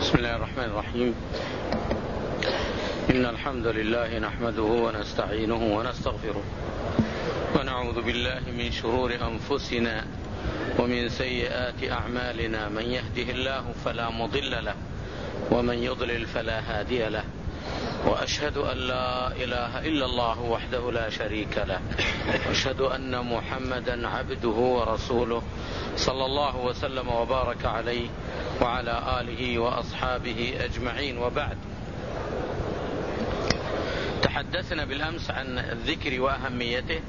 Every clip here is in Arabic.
بسم الله الرحمن الرحيم. إن الحمد لله نحمده ونستعينه ونستغفره ونعوذ بالله من شرور أنفسنا ومن سيئات أعمالنا. من يهده الله فلا مضل له ومن يضلل فلا هادي له، وأشهد أن لا إله إلا الله وحده لا شريك له، وأشهد أن محمدا عبده ورسوله صلى الله وسلم وبارك عليه وعلى آله وأصحابه أجمعين. وبعد، تحدثنا بالأمس عن الذكر وأهميته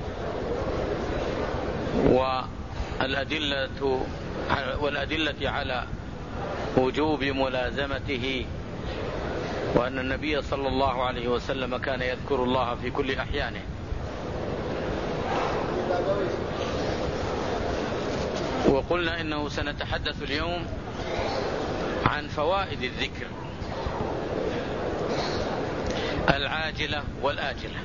والأدلة على وجوب ملازمته، وأن النبي صلى الله عليه وسلم كان يذكر الله في كل أحيانه. وقلنا إنه سنتحدث اليوم عن فوائد الذكر العاجلة والآجلة.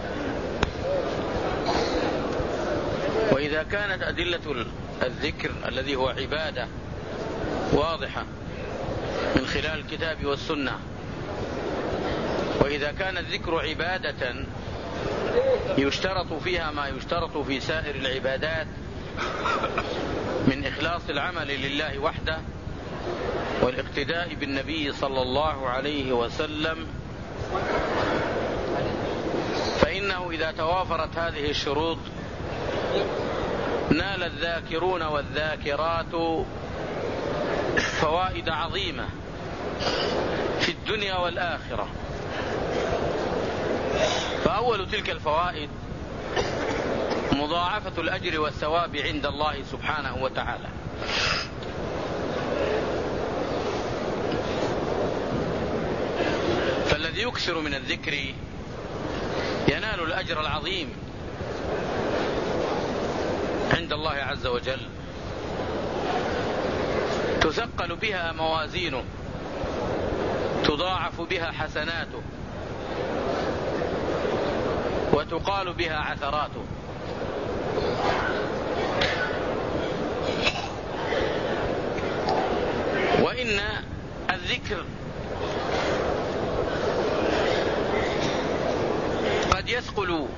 وإذا كانت أدلة الذكر الذي هو عبادة واضحة من خلال الكتاب والسنة، وإذا كان الذكر عبادة يشترط فيها ما يشترط في سائر العبادات من إخلاص العمل لله وحده والاقتداء بالنبي صلى الله عليه وسلم، فإنه إذا توافرت هذه الشروط نال الذاكرون والذاكرات فوائد عظيمة في الدنيا والآخرة. فأول تلك الفوائد مضاعفة الأجر والثواب عند الله سبحانه وتعالى. فالذي يكثر من الذكر ينال الأجر العظيم عند الله عز وجل، تثقل بها موازينه، تضاعف بها حسناته، وتقال بها عثراته. وإن الذكر قد يثقل،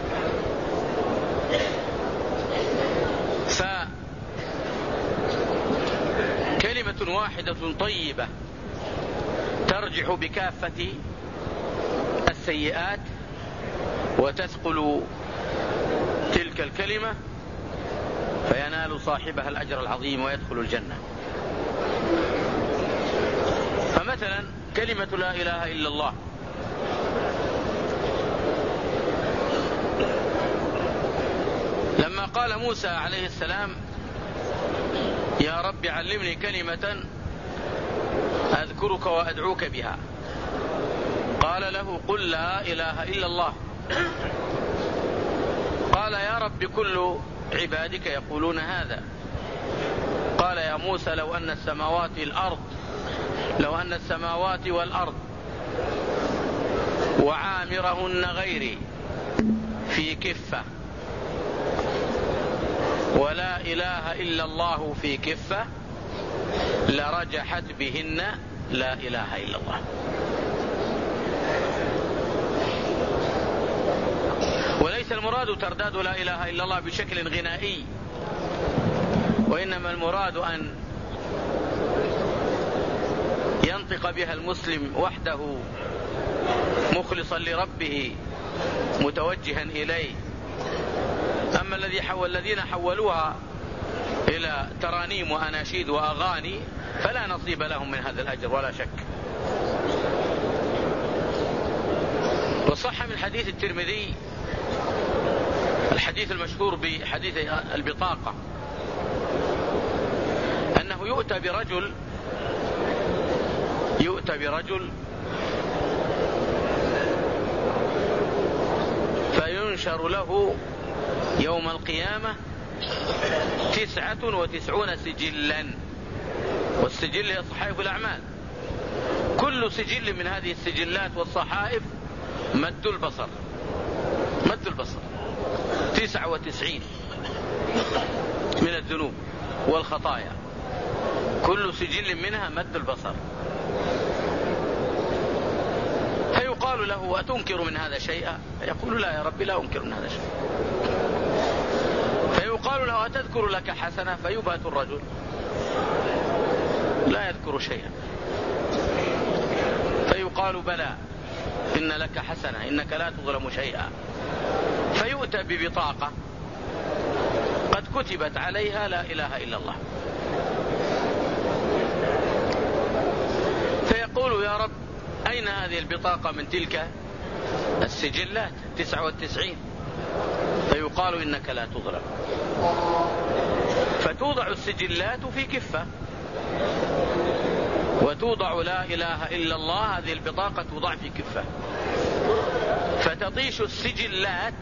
فكلمة واحدة طيبة ترجح بكافة السيئات وتثقل تلك الكلمة، فينال صاحبها الأجر العظيم ويدخل الجنة. فمثلا كلمة لا إله إلا الله لما قال موسى عليه السلام: يا رب علمني كلمة أذكرك وأدعوك بها، قال له: قل لا إله إلا الله. قال: يا رب كل عبادك يقولون هذا. قال: يا موسى لو أن السماوات والأرض وعامرهن غيري في كفة ولا إله إلا الله في كفة لرجحت بهن لا إله إلا الله. وليس المراد ترداد لا إله إلا الله بشكل غنائي، وإنما المراد أن ينطق بها المسلم وحده مخلصا لربه متوجها إليه. أما الذين حولوها إلى ترانيم وأناشيد وأغاني فلا نصيب لهم من هذا الأجر ولا شك. وصح من حديث الترمذي الحديث المشهور بحديث البطاقة أنه يؤتى برجل فينشر له يوم القيامة 99 سجلا، والسجل هي صحائف الأعمال. كل سجل من هذه السجلات والصحائف مد البصر 99 من الذنوب والخطايا. كل سجل منها مد البصر. فيقال له: أتنكر من هذا شيئا؟ يقول: لا يا ربي، لا أنكر من هذا شيئا. فيقال له: أتذكر لك حسنة؟ فيبهت الرجل لا يذكر شيئا. فيقال: بلى، إن لك حسنة، إنك لا تظلم شيئا. فيؤتى ببطاقة قد كتبت عليها لا إله إلا الله. فيقول: يا رب، أين هذه البطاقة من تلك السجلات 99؟ فيقال: إنك لا تظلم. فتوضع السجلات في كفة، وتوضع لا إله إلا الله، هذه البطاقة توضع في كفة، فتطيش السجلات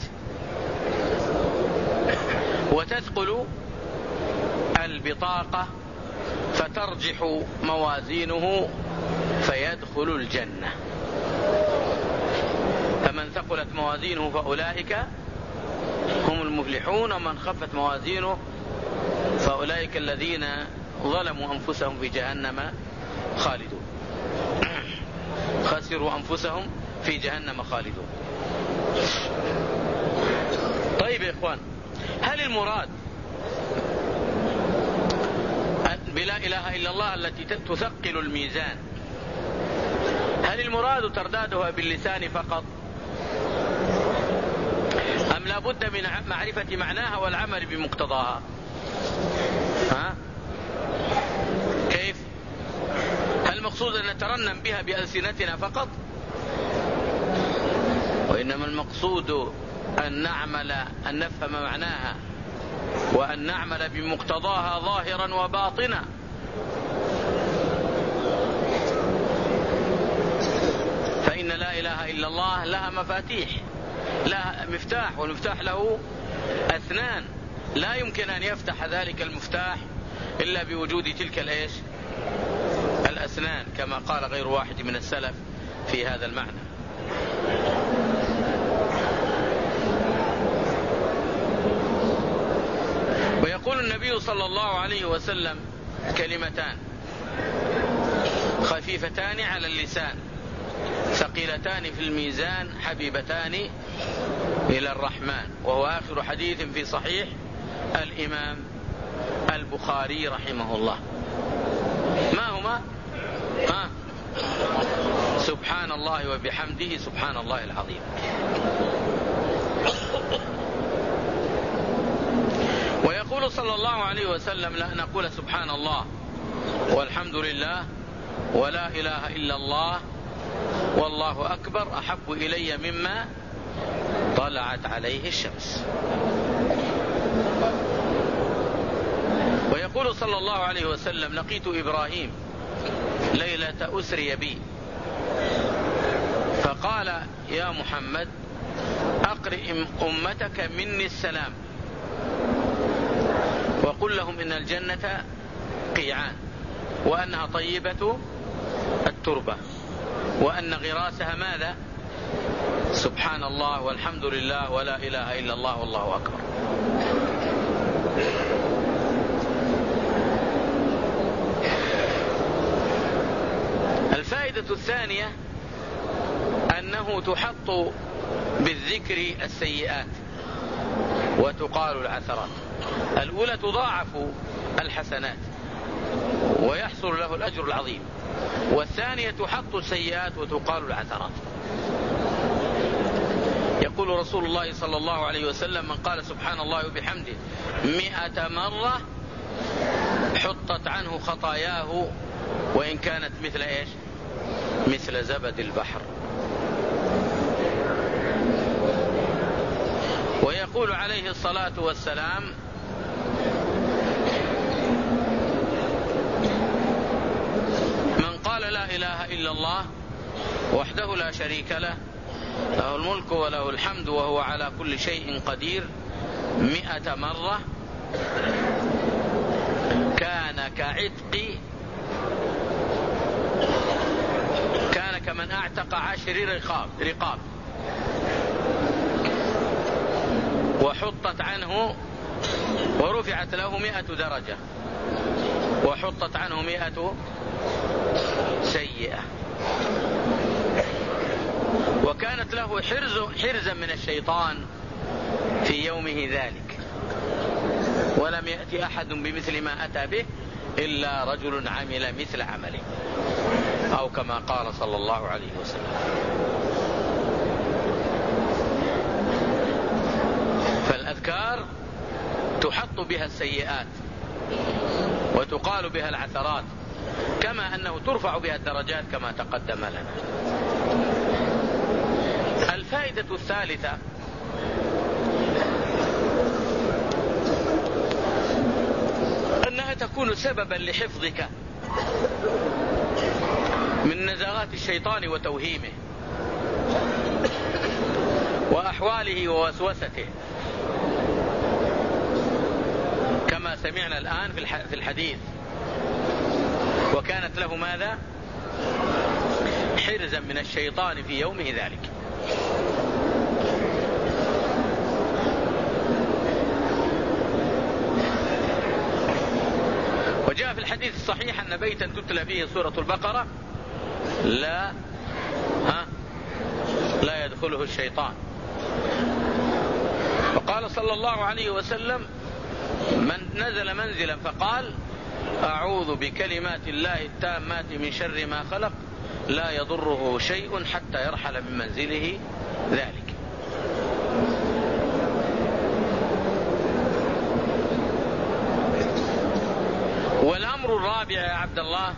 وتثقل البطاقة، فترجح موازينه فيدخل الجنة. فمن ثقلت موازينه فأولئك هم المفلحون، ومن خفت موازينه فأولئك الذين ظلموا أنفسهم في جهنم خالدون. خسروا أنفسهم في جهنم خالدون. طيب يا إخوان، هل المراد بلا إله إلا الله التي تثقل الميزان، هل المراد تردادها باللسان فقط، أم لا بد من معرفة معناها والعمل بمقتضاها؟ كيف؟ هل المقصود أن نترنم بها بألسنتنا فقط، وإنما المقصود أن نعمل، أن نفهم معناها، وأن نعمل بمقتضاها ظاهرا وباطنا؟ فإن لا إله إلا الله لها مفاتيح، لها مفتاح، والمفتاح له أثنان، لا يمكن أن يفتح ذلك المفتاح إلا بوجود تلك الأسنان، كما قال غير واحد من السلف في هذا المعنى. ويقول النبي صلى الله عليه وسلم: كلمتان خفيفتان على اللسان ثقيلتان في الميزان حبيبتان إلى الرحمن. وهو آخر حديث في صحيح الإمام البخاري رحمه الله. ما هما؟ سبحان الله وبحمده سبحان الله العظيم. ويقول صلى الله عليه وسلم: لا نقول سبحان الله والحمد لله ولا إله إلا الله والله أكبر أحب إلي مما طلعت عليه الشمس. ويقول صلى الله عليه وسلم: لقيت إبراهيم ليلة أسري بي فقال: يا محمد أقرئ أمتك مني السلام وقل لهم إن الجنة قيعان، وأنها طيبة التربة، وأن غراسها ماذا؟ سبحان الله والحمد لله ولا إله إلا الله والله أكبر. الفائدة الثانية أنه تحط بالذكر السيئات وتقال العثرات. الأولى تضاعف الحسنات ويحصل له الأجر العظيم، والثانية تحط السيئات وتقال العثرات. يقول رسول الله صلى الله عليه وسلم: من قال سبحان الله وبحمده 100 مرة حطت عنه خطاياه وإن كانت مثل إيش؟ مثل زبد البحر. ويقول عليه الصلاة والسلام: من قال لا إله إلا الله وحده لا شريك له له الملك وله الحمد وهو على كل شيء قدير 100 مرة كان كمن اعتق 10 رقاب وحطت عنه ورفعت له 100 درجة وحطت عنه 100 سيئة. وكانت له حرزا من الشيطان في يومه ذلك، ولم يأتي أحد بمثل ما أتى به إلا رجل عمل مثل عمله، أو كما قال صلى الله عليه وسلم. فالأذكار تحط بها السيئات وتقال بها العثرات، كما أنه ترفع بها الدرجات كما تقدم لنا. الفائدة الثالثة أنها تكون سببا لحفظك من نزغات الشيطان وتوهيمه وأحواله ووسوسته، كما سمعنا الآن في الحديث. وكانت له ماذا؟ حرزا من الشيطان في يومه ذلك. وجاء في الحديث الصحيح أن بيتا تتلى فيه سورة البقرة لا يدخله الشيطان. وقال صلى الله عليه وسلم: من نزل منزلا فقال: أعوذ بكلمات الله التامات من شر ما خلق، لا يضره شيء حتى يرحل من منزله ذلك. والأمر الرابع يا عبد الله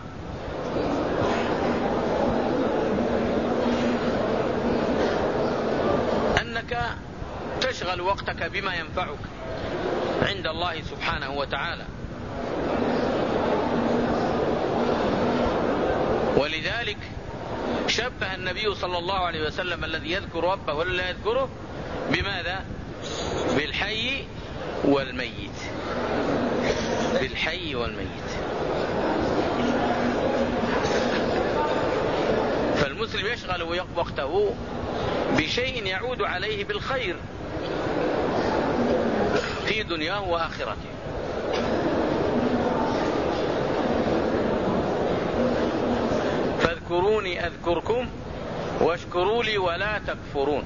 أنك تشغل وقتك بما ينفعك عند الله سبحانه وتعالى. ولذلك شبه النبي صلى الله عليه وسلم الذي يذكر ربه ولا لا يذكره بماذا؟ بالحي والميت. بالحي والميت. فالمسلم يشغل وقته بشيء يعود عليه بالخير في دنياه وآخرته. فاذكروني أذكركم واشكروا لي ولا تكفرون.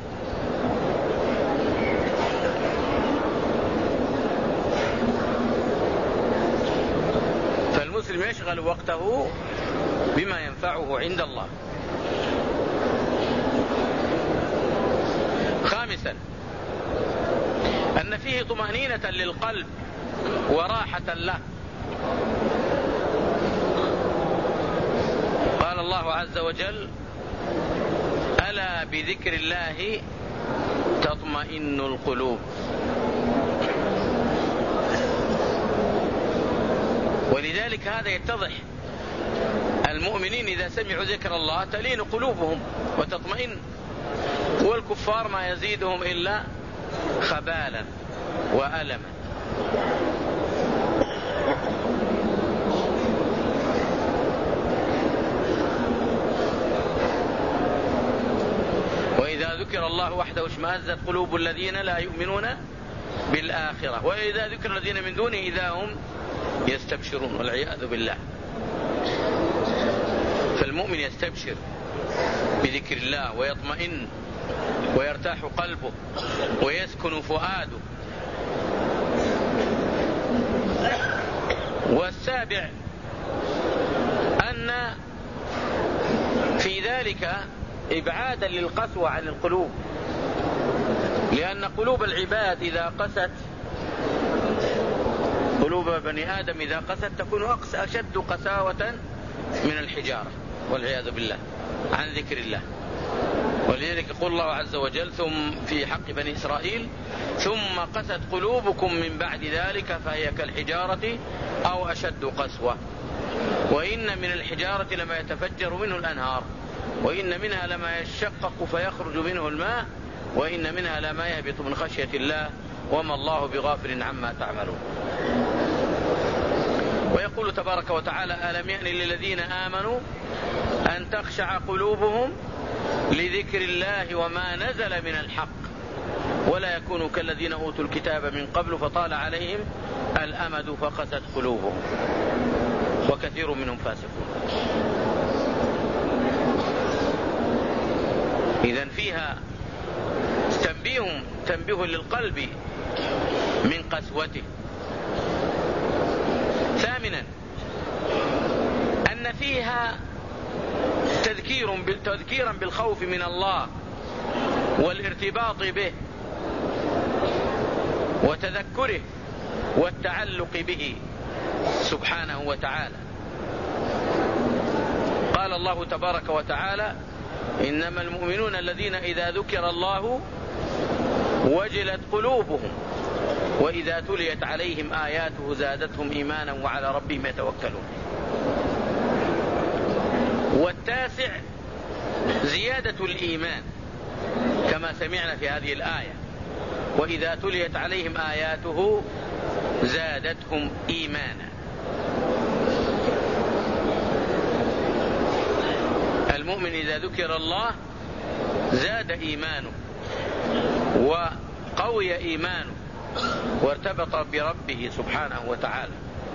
فالمسلم يشغل وقته بما ينفعه عند الله. خامسا أن فيه طمأنينة للقلب وراحة له. قال الله عز وجل: ألا بذكر الله تطمئن القلوب. ولذلك هذا يتضح المؤمنين إذا سمعوا ذكر الله تلين قلوبهم وتطمئن، والكفار ما يزيدهم إلا خبالا وألما. وإذا ذكر الله وحده اشمأزت قلوب الذين لا يؤمنون بالآخرة، وإذا ذكر الذين من دونه إذا هم يستبشرون، والعياذ بالله. فالمؤمن يستبشر بذكر الله ويطمئن ويرتاح قلبه ويسكن فؤاده. والسابع أن في ذلك إبعادا للقسوة عن القلوب، لأن قلوب العباد إذا قست، قلوب بني آدم إذا قست تكون أشد قساوة من الحجارة، والعياذ بالله، عن ذكر الله. ولذلك يقول الله عز وجل ثم في حق بني إسرائيل: ثم قست قلوبكم من بعد ذلك فهي كالحجارة أو أشد قسوة. وإن من الحجارة لما يتفجر منه الأنهار، وإن منها لما يشقق فيخرج منه الماء، وإن منها لما يهبط من خشية الله وما الله بغافل عما تعملون. ويقول تبارك وتعالى: ألم يأن للذين آمنوا أن تخشع قلوبهم لذكر الله وما نزل من الحق ولا يكونوا كالذين أوتوا الكتاب من قبل فطال عليهم الأمد فقست قلوبهم. وكثير منهم فاسقون. إذن فيها تنبيه للقلب من قسوته. ثامنا أن فيها تذكيرا بالخوف من الله والارتباط به وتذكره والتعلق به سبحانه وتعالى. قال الله تبارك وتعالى: إنما المؤمنون الذين إذا ذكر الله وجلت قلوبهم وإذا تليت عليهم آياته زادتهم إيمانا وعلى ربهم يتوكلون. والتاسع زيادة الإيمان كما سمعنا في هذه الآية: وإذا تليت عليهم آياته زادتهم إيمانا. المؤمن إذا ذكر الله زاد إيمانه وقوي إيمانه وارتبط بربه سبحانه وتعالى.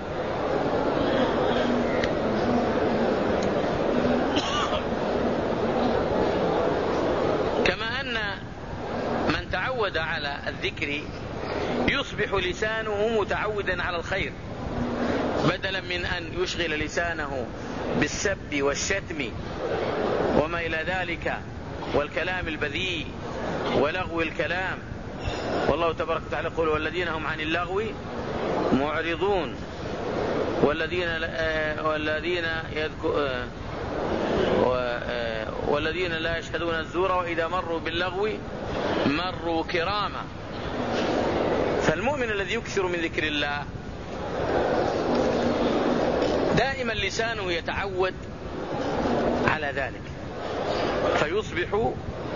كما أن من تعود على الذكر يصبح لسانه متعودا على الخير، بدلا من أن يشغل لسانه بالسب والشتم وما إلى ذلك والكلام البذيء ولغو الكلام. والله تبارك وتعالى يقول: والذين هم عن اللغو معرضون والذين لا يشهدون الزور وإذا مروا باللغو مروا كراما. فالمؤمن الذي يكثر من ذكر الله دائما لسانه يتعود على ذلك، فيصبح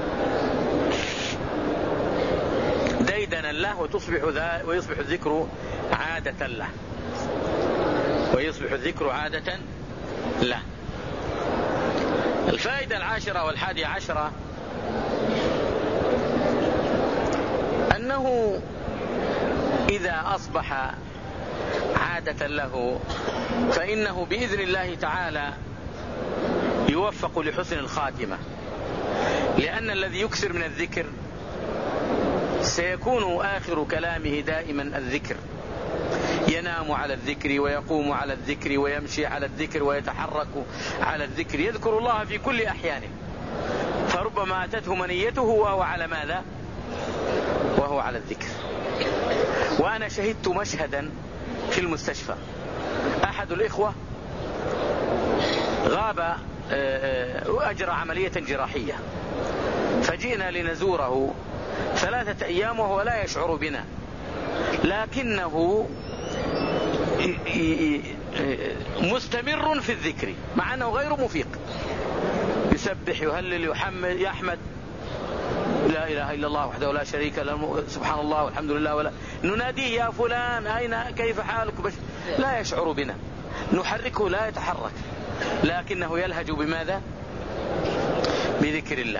ديدنا له ويصبح الذكر عادة له الفائدة 10 و11 أنه إذا أصبح عادة له فإنه بإذن الله تعالى يوفق لحسن الخاتمة، لأن الذي يكثر من الذكر سيكون آخر كلامه دائما الذكر، ينام على الذكر ويقوم على الذكر ويمشي على الذكر ويتحرك على الذكر، يذكر الله في كل أحيانه، فربما أتته منيته وهو على ماذا؟ وهو على الذكر. وأنا شهدت مشهدا في المستشفى، أحد الإخوة غاب أجرى عملية جراحية، فجئنا لنزوره 3 أيام وهو لا يشعر بنا، لكنه مستمر في الذكر مع أنه غير مفيق، يسبح يهلل يحمد لا إله إلا الله وحده لا شريك له سبحان الله والحمد لله، ولا نناديه: يا فلان أين كيف حالك؟ لا يشعر بنا، نحركه لا يتحرك، لكنه يلهج بماذا؟ بذكر الله.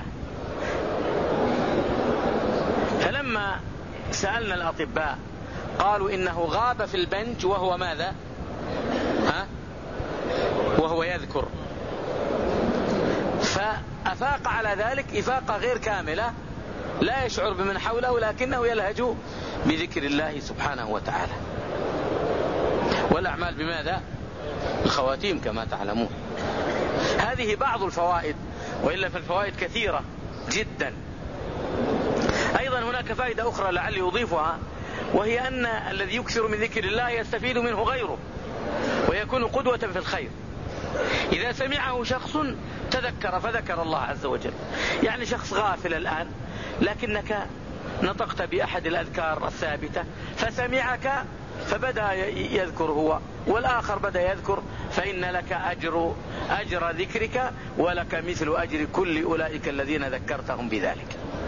فلما سألنا الأطباء قالوا إنه غاب في البنج وهو ماذا؟ وهو يذكر، فأفاق على ذلك إفاقة غير كاملة، لا يشعر بمن حوله لكنه يلهج بذكر الله سبحانه وتعالى. والأعمال بماذا؟ الخواتيم كما تعلمون. هذه بعض الفوائد، وإلا فالفوائد كثيرة جدا. أيضا هناك فائدة أخرى لعلي أضيفها، وهي أن الذي يكثر من ذكر الله يستفيد منه غيره ويكون قدوة في الخير. إذا سمعه شخص تذكر فذكر الله عز وجل، يعني شخص غافل الآن لكنك نطقت بأحد الأذكار الثابتة فسمعك فبدأ يذكر هو والآخر بدأ يذكر، فإن لك أجر ذكرك ولك مثل أجر كل أولئك الذين ذكرتهم بذلك.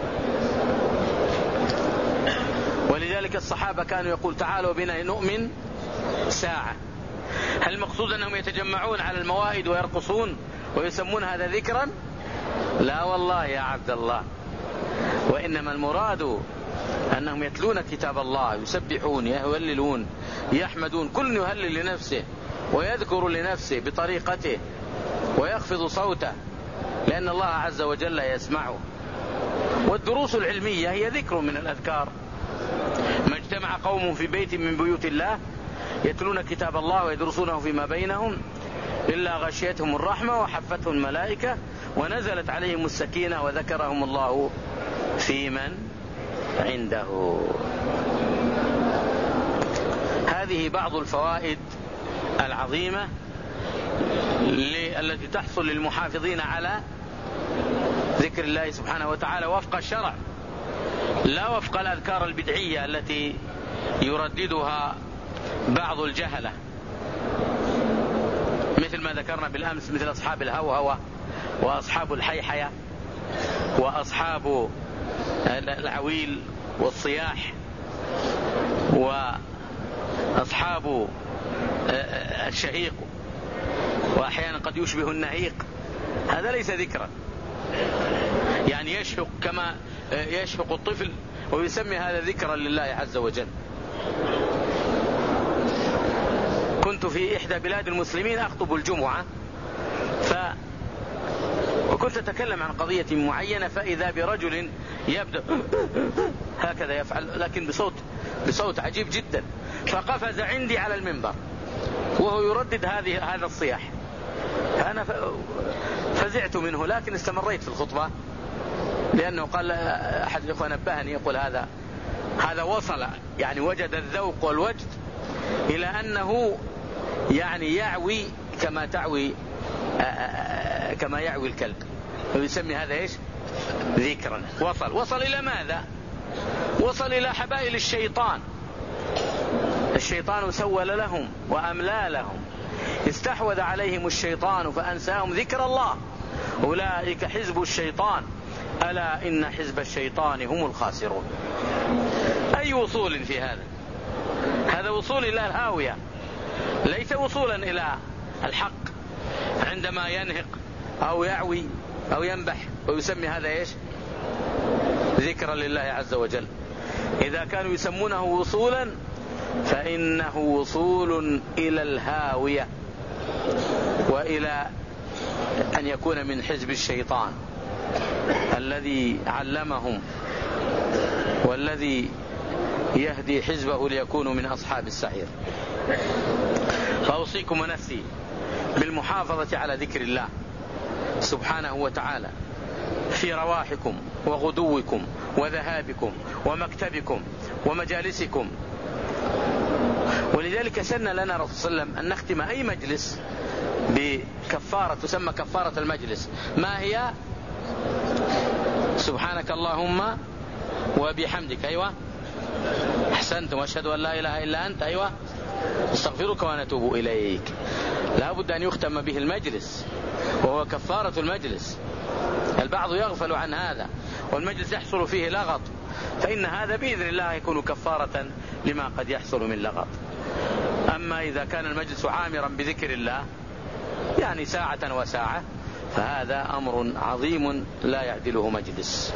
ولذلك الصحابة كانوا يقول: تعالوا بنا نؤمن ساعة. هل المقصود أنهم يتجمعون على الموائد ويرقصون ويسمون هذا ذكرا؟ لا والله يا عبد الله، وإنما المراد أنهم يتلون كتاب الله، يسبحون، يهللون، يحمدون، كل يهلل لنفسه ويذكر لنفسه بطريقته ويخفض صوته لأن الله عز وجل يسمعه. والدروس العلمية هي ذكر من الأذكار. ما اجتمع قوم في بيت من بيوت الله يتلون كتاب الله ويدرسونه فيما بينهم إلا غشيتهم الرحمة وحفتهم الملائكة ونزلت عليهم السكينة وذكرهم الله في من عنده. هذه بعض الفوائد العظيمة التي تحصل للمحافظين على ذكر الله سبحانه وتعالى وفق الشرع، لا وفق الأذكار البدعية التي يرددها بعض الجهلة، مثل ما ذكرنا بالأمس، مثل أصحاب الهوهوة وأصحاب الحيحية وأصحاب العويل والصياح وأصحاب الشهيق، وأحيانا قد يشبه النهيق. هذا ليس ذكرا، يعني يشهق كما يشهق الطفل ويسمي هذا ذكرا لله عز وجل. كنت في إحدى بلاد المسلمين أخطب الجمعة وكنت أتكلم عن قضية معينة، فإذا برجل يبدأ هكذا يفعل لكن بصوت عجيب جدا، فقفز عندي على المنبر وهو يردد هذا الصياح. فأنا فزعت منه، لكن استمريت في الخطبة لأنه قال أحد الإخوة نبهني يقول هذا وصل، يعني وجد الذوق والوجد إلى أنه يعني يعوي كما يعوي الكلب، ويسمي هذا إيش؟ ذكرا. وصل إلى ماذا؟ وصل إلى حبائل الشيطان. الشيطان سول لهم وأملى لهم، استحوذ عليهم الشيطان فأنساهم ذكر الله، أولئك حزب الشيطان ألا إن حزب الشيطان هم الخاسرون. أي وصول في هذا وصول إلى الهاوية، ليس وصولا إلى الحق عندما ينهق أو يعوي أو ينبح ويسمي هذا إيش؟ ذكرا لله عز وجل. إذا كانوا يسمونه وصولا فإنه وصول إلى الهاوية وإلى أن يكون من حزب الشيطان الذي علمهم والذي يهدي حزبه ليكونوا من أصحاب السعير. فأوصيكم ونفسي بالمحافظة على ذكر الله سبحانه وتعالى في رواحكم وغدوكم وذهابكم ومكتبكم ومجالسكم. ولذلك سن لنا رسول الله صلى الله عليه وسلم أن نختم أي مجلس بكفارة تسمى كفارة المجلس. ما هي؟ سبحانك اللهم وبحمدك، أيوة أحسنتم، وأشهد أن لا إله إلا أنت، أيوة استغفرك ونتوب إليك. لا بد أن يختم به المجلس وهو كفارة المجلس. البعض يغفل عن هذا والمجلس يحصل فيه لغط، فإن هذا بإذن الله يكون كفارة لما قد يحصل من لغط. أما إذا كان المجلس عامرا بذكر الله يعني ساعة وساعة فهذا أمر عظيم لا يعدله مجلس.